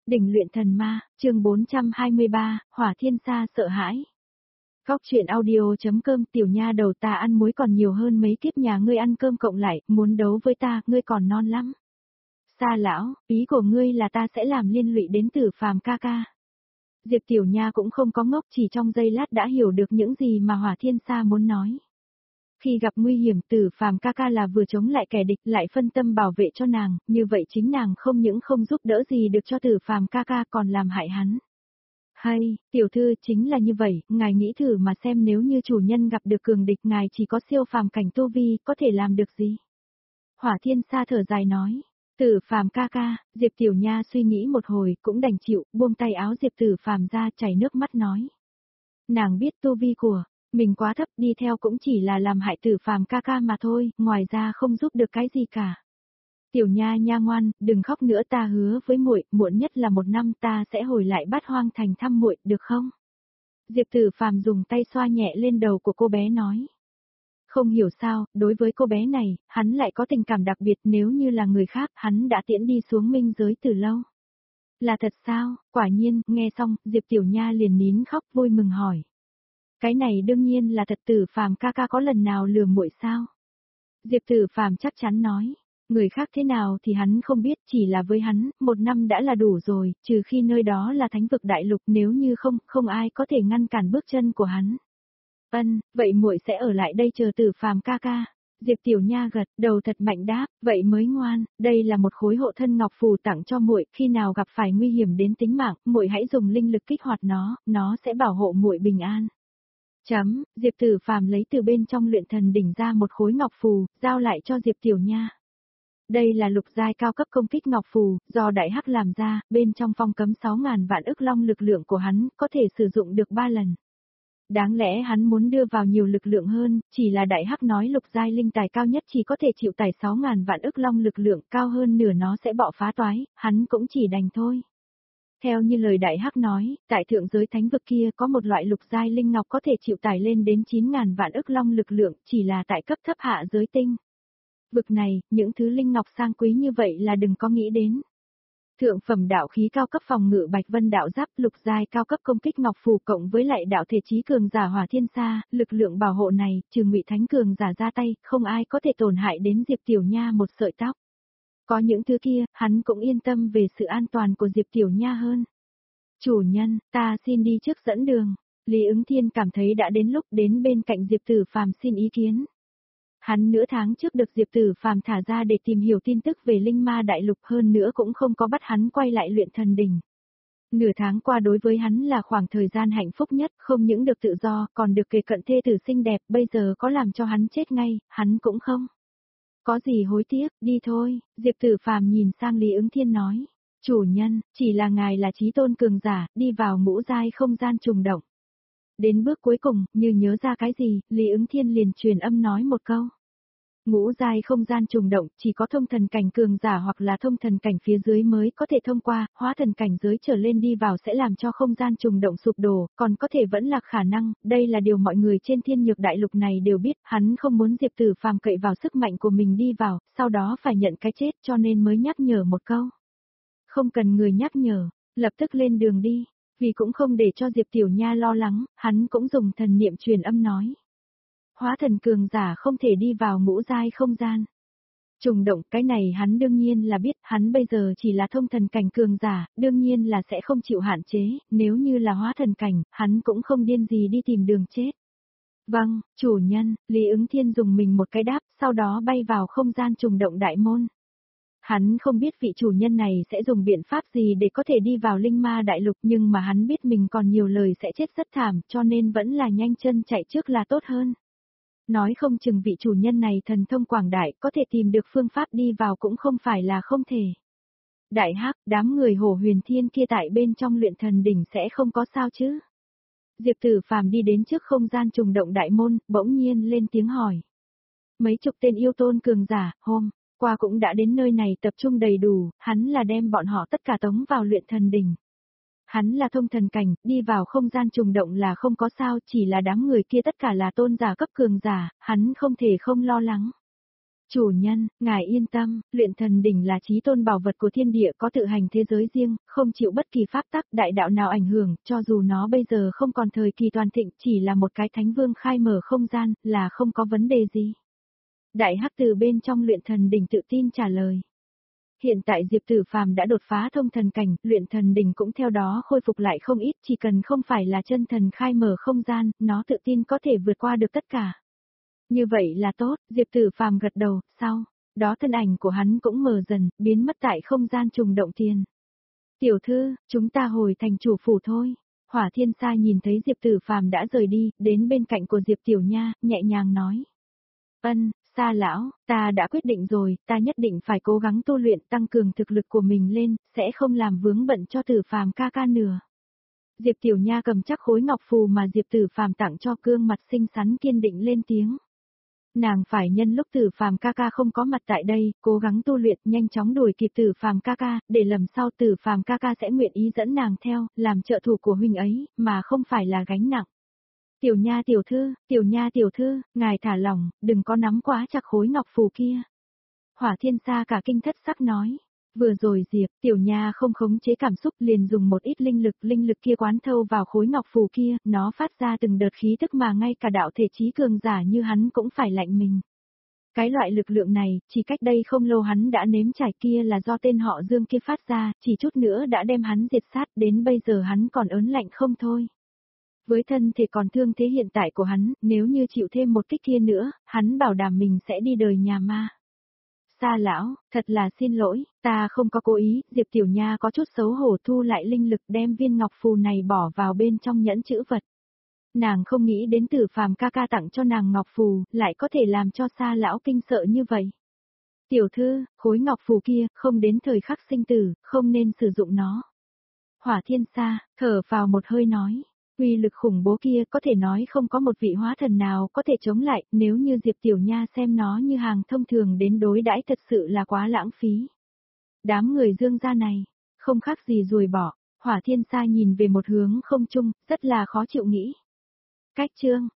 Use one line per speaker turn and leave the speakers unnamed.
Đỉnh luyện thần ma, chương 423, Hỏa Thiên Sa sợ hãi. Góc truyện audio.com Tiểu nha đầu ta ăn muối còn nhiều hơn mấy kiếp nhà ngươi ăn cơm cộng lại, muốn đấu với ta, ngươi còn non lắm. Sa lão, ý của ngươi là ta sẽ làm liên lụy đến Tử Phàm ca ca. Diệp Tiểu Nha cũng không có ngốc, chỉ trong giây lát đã hiểu được những gì mà Hỏa Thiên Sa muốn nói. Khi gặp nguy hiểm, Tử Phàm ca ca là vừa chống lại kẻ địch lại phân tâm bảo vệ cho nàng, như vậy chính nàng không những không giúp đỡ gì được cho Tử Phàm ca ca còn làm hại hắn. Hay, tiểu thư chính là như vậy, ngài nghĩ thử mà xem nếu như chủ nhân gặp được cường địch ngài chỉ có siêu phàm cảnh tu vi, có thể làm được gì? Hỏa Thiên Sa thở dài nói. Tử Phàm ca ca, Diệp Tiểu Nha suy nghĩ một hồi cũng đành chịu, buông tay áo Diệp Tử Phàm ra chảy nước mắt nói. Nàng biết tu vi của mình quá thấp, đi theo cũng chỉ là làm hại Tử Phàm ca ca mà thôi, ngoài ra không giúp được cái gì cả. Tiểu Nha nha ngoan, đừng khóc nữa, ta hứa với muội, muộn nhất là 1 năm ta sẽ hồi lại Bát Hoang Thành thăm muội, được không? Diệp Tử Phàm dùng tay xoa nhẹ lên đầu của cô bé nói. Không hiểu sao, đối với cô bé này, hắn lại có tình cảm đặc biệt, nếu như là người khác, hắn đã tiễn đi xuống minh giới từ lâu. Là thật sao? Quả nhiên, nghe xong, Diệp Tiểu Nha liền nín khóc vui mừng hỏi. Cái này đương nhiên là thật. Tử Phàm ca ca có lần nào lừa muội sao? Diệp Tử Phàm chắc chắn nói. Người khác thế nào thì hắn không biết, chỉ là với hắn, 1 năm đã là đủ rồi, trừ khi nơi đó là thánh vực đại lục, nếu như không ai có thể ngăn cản bước chân của hắn. Vậy muội sẽ ở lại đây chờ Tử Phàm ca ca. Diệp Tiểu Nha gật đầu thật mạnh đáp, vậy mới ngoan, đây là một khối hộ thân ngọc phù tặng cho muội, khi nào gặp phải nguy hiểm đến tính mạng, muội hãy dùng linh lực kích hoạt nó sẽ bảo hộ muội bình an. Diệp Tử Phàm lấy từ bên trong luyện thần đỉnh ra một khối ngọc phù, giao lại cho Diệp Tiểu Nha. Đây là lục giai cao cấp công kích ngọc phù, do Đại Hắc làm ra, bên trong phong cấm 6.000 vạn ức long lực lượng của hắn, có thể sử dụng được 3 lần. Đáng lẽ hắn muốn đưa vào nhiều lực lượng hơn, chỉ là Đại Hắc nói lục giai linh tài cao nhất chỉ có thể chịu tải 6.000 vạn ức long lực lượng, cao hơn nửa nó sẽ bạo phá toái, hắn cũng chỉ đành thôi. Theo như lời Đại Hắc nói, tại thượng giới thánh vực kia có một loại lục giai linh ngọc có thể chịu tải lên đến 9.000 vạn ức long lực lượng, chỉ là tại cấp thấp hạ giới tinh. Vực này, những thứ linh ngọc sang quý như vậy là đừng có nghĩ đến. Thượng phẩm đạo khí cao cấp phòng ngự Bạch Vân đạo giáp, lục giai cao cấp công kích ngọc phù cộng với lại đạo thể chí cường giả Hỏa Thiên Sa, lực lượng bảo hộ này, trừ Ngụy Thánh cường giả ra tay, không ai có thể tổn hại đến Diệp Tiểu Nha một sợi tóc. Có những thứ kia, hắn cũng yên tâm về sự an toàn của Diệp Tiểu Nha hơn. Chủ nhân, ta xin đi trước dẫn đường. Lý Ứng Thiên cảm thấy đã đến lúc đến bên cạnh Diệp Tử Phàm xin ý kiến. Hắn nửa tháng trước được Diệp Tử Phàm thả ra để tìm hiểu tin tức về Linh Ma Đại Lục, hơn nữa cũng không có bắt hắn quay lại luyện thần đỉnh. Nửa tháng qua đối với hắn là khoảng thời gian hạnh phúc nhất, không những được tự do, còn được kề cận thê tử xinh đẹp, bây giờ có làm cho hắn chết ngay, hắn cũng không có gì hối tiếc, đi thôi. Diệp Tử Phàm nhìn sang Lý Ứng Thiên nói. Chủ nhân, chỉ là ngài là chí tôn cường giả, đi vào ngũ giai không gian trùng động. Đến bước cuối cùng, như nhớ ra cái gì, Lý Ứng Thiên liền truyền âm nói một câu. Ngũ giai không gian trùng động, chỉ có thông thần cảnh cường giả hoặc là thông thần cảnh phía dưới mới có thể thông qua, hóa thần cảnh giới trở lên đi vào sẽ làm cho không gian trùng động sụp đổ, còn có thể vẫn là khả năng, đây là điều mọi người trên thiên nhược đại lục này đều biết, hắn không muốn Diệp Tử Phàm cậy vào sức mạnh của mình đi vào, sau đó phải nhận cái chết cho nên mới nhắc nhở một câu. Không cần người nhắc nhở, lập tức lên đường đi. Vì cũng không để cho Diệp Tiểu Nha lo lắng, hắn cũng dùng thần niệm truyền âm nói. Hóa thần cường giả không thể đi vào ngũ giai không gian. Trùng động, cái này hắn đương nhiên là biết, hắn bây giờ chỉ là thông thần cảnh cường giả, đương nhiên là sẽ không chịu hạn chế, nếu như là hóa thần cảnh, hắn cũng không điên gì đi tìm đường chết. Vâng, chủ nhân, Lý Ứng Thiên dùng mình một cái đáp, sau đó bay vào không gian trùng động đại môn. Hắn không biết vị chủ nhân này sẽ dùng biện pháp gì để có thể đi vào Linh Ma Đại Lục, nhưng mà hắn biết mình còn nhiều lời sẽ chết rất thảm, cho nên vẫn là nhanh chân chạy trước là tốt hơn. Nói không chừng vị chủ nhân này thần thông quảng đại, có thể tìm được phương pháp đi vào cũng không phải là không thể. Đại Hắc, đám người Hổ Huyền Thiên kia tại bên trong luyện thần đỉnh sẽ không có sao chứ? Diệp Tử Phàm đi đến trước không gian trùng động đại môn, bỗng nhiên lên tiếng hỏi. Mấy chục tên yêu tôn cường giả, hôm qua cũng đã đến nơi này tập trung đầy đủ, hắn là đem bọn họ tất cả tống vào luyện thần đỉnh. Hắn là thông thần cảnh, đi vào không gian trùng động là không có sao, chỉ là đám người kia tất cả là tôn giả cấp cường giả, hắn không thể không lo lắng. Chủ nhân, ngài yên tâm, luyện thần đỉnh là chí tôn bảo vật của thiên địa có tự hành thế giới riêng, không chịu bất kỳ pháp tắc đại đạo nào ảnh hưởng, cho dù nó bây giờ không còn thời kỳ toàn thịnh, chỉ là một cái thánh vương khai mở không gian, là không có vấn đề gì. Đại hắc từ bên trong luyện thần đỉnh tự tin trả lời. Hiện tại Diệp Tử Phàm đã đột phá thông thần cảnh, luyện thần đỉnh cũng theo đó khôi phục lại không ít, chỉ cần không phải là chân thần khai mở không gian, nó tự tin có thể vượt qua được tất cả. Như vậy là tốt, Diệp Tử Phàm gật đầu, sau đó thân ảnh của hắn cũng mờ dần, biến mất tại không gian trùng động tiền. Tiểu thư, chúng ta hồi thành chủ phủ thôi. Hỏa Thiên Sa nhìn thấy Diệp Tử Phàm đã rời đi, đến bên cạnh của Diệp Tiểu Nha, nhẹ nhàng nói. Ân, Sa lão, ta đã quyết định rồi, ta nhất định phải cố gắng tu luyện tăng cường thực lực của mình lên, sẽ không làm vướng bận cho Tử Phàm ca ca nữa. Diệp Tiểu Nha cầm chắc khối ngọc phù mà Diệp Tử Phàm tặng cho, gương mặt xinh xắn kiên định lên tiếng. Nàng phải nhân lúc Tử Phàm ca ca không có mặt tại đây, cố gắng tu luyện, nhanh chóng đuổi kịp Tử Phàm ca ca, để lần sau Tử Phàm ca ca sẽ nguyện ý dẫn nàng theo, làm trợ thủ của huynh ấy, mà không phải là gánh nặng. Tiểu Nha tiểu thư, ngài thả lỏng, đừng có nắm quá chặt khối ngọc phù kia. Hỏa Thiên Sa cả kinh thất sắc nói. Vừa rồi Diệp Tiểu Nha không khống chế cảm xúc, liền dùng một ít linh lực kia quán thâu vào khối ngọc phù kia, nó phát ra từng đợt khí tức mà ngay cả đạo thể trí cường giả như hắn cũng phải lạnh mình. Cái loại lực lượng này, chỉ cách đây không lâu hắn đã nếm trải, kia là do tên họ Dương kia phát ra, chỉ chút nữa đã đem hắn diệt sát, đến bây giờ hắn còn ớn lạnh không thôi. Với thân thể còn thương thế hiện tại của hắn, nếu như chịu thêm một kích kia nữa, hắn bảo đảm mình sẽ đi đời nhà ma. Sa lão, thật là xin lỗi, ta không có cố ý, Diệp Tiểu Nha có chút xấu hổ thu lại linh lực, đem viên ngọc phù này bỏ vào bên trong nhẫn chữ vật. Nàng không nghĩ đến Tử Phàm ca ca tặng cho nàng ngọc phù, lại có thể làm cho Sa lão kinh sợ như vậy. Tiểu thư, khối ngọc phù kia, không đến thời khắc sinh tử, không nên sử dụng nó. Hỏa Thiên Sa, thở vào một hơi nói. Uy lực khủng bố kia có thể nói không có một vị hóa thần nào có thể chống lại, nếu như Diệp Tiểu Nha xem nó như hàng thông thường đến đối đãi thật sự là quá lãng phí. Đám người Dương gia này, không khác gì ruồi bỏ, Hỏa Thiên Sa nhìn về một hướng không chung, rất là khó chịu nghĩ. Cách chương